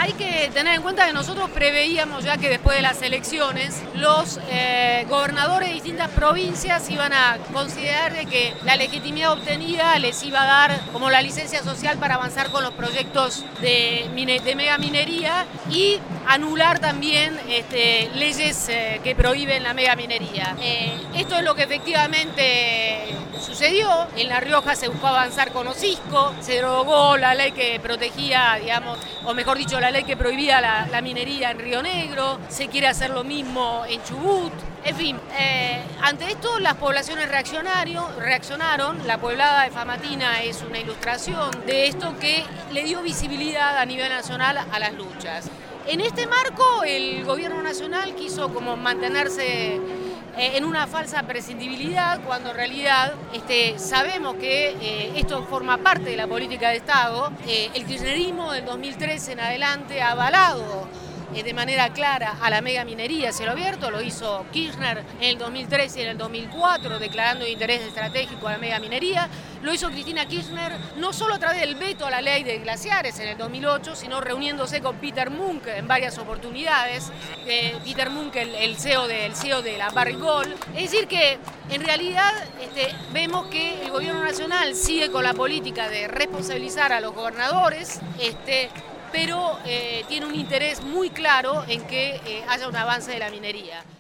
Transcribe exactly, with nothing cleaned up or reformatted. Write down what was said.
hay que tener en cuenta que nosotros preveíamos ya que después de las elecciones los eh, gobernadores de distintas provincias iban a considerar de que la legitimidad obtenida les iba a dar como la licencia social para avanzar con los proyectos de, mine, de megaminería y anular también este, leyes eh, que prohíben la megaminería. Eh, esto es lo que efectivamente sucedió. En La Rioja se buscó avanzar con Osisco, se derogó la ley que protegía, digamos, o mejor dicho, la ley que prohibía la, la minería en Río Negro, se quiere hacer lo mismo en Chubut. En fin, eh, ante esto las poblaciones reaccionaron, la Pueblada de Famatina es una ilustración de esto que le dio visibilidad a nivel nacional a las luchas. En este marco el gobierno nacional quiso como mantenerse en una falsa prescindibilidad, cuando en realidad este, sabemos que eh, esto forma parte de la política de Estado. Eh, el kirchnerismo del dos mil trece en adelante ha avalado eh, de manera clara a la megaminería a cielo abierto, lo hizo Kirchner en el dos mil trece y en el dos mil cuatro, declarando interés estratégico a la megaminería. Lo hizo Cristina Kirchner no solo a través del veto a la ley de glaciares en el dos mil ocho, sino reuniéndose con Peter Munk en varias oportunidades. Eh, Peter Munk, el, el, C E O de, el C E O de la Barrick Gold. Es decir que en realidad este, vemos que el gobierno nacional sigue con la política de responsabilizar a los gobernadores, este, pero eh, tiene un interés muy claro en que eh, haya un avance de la minería.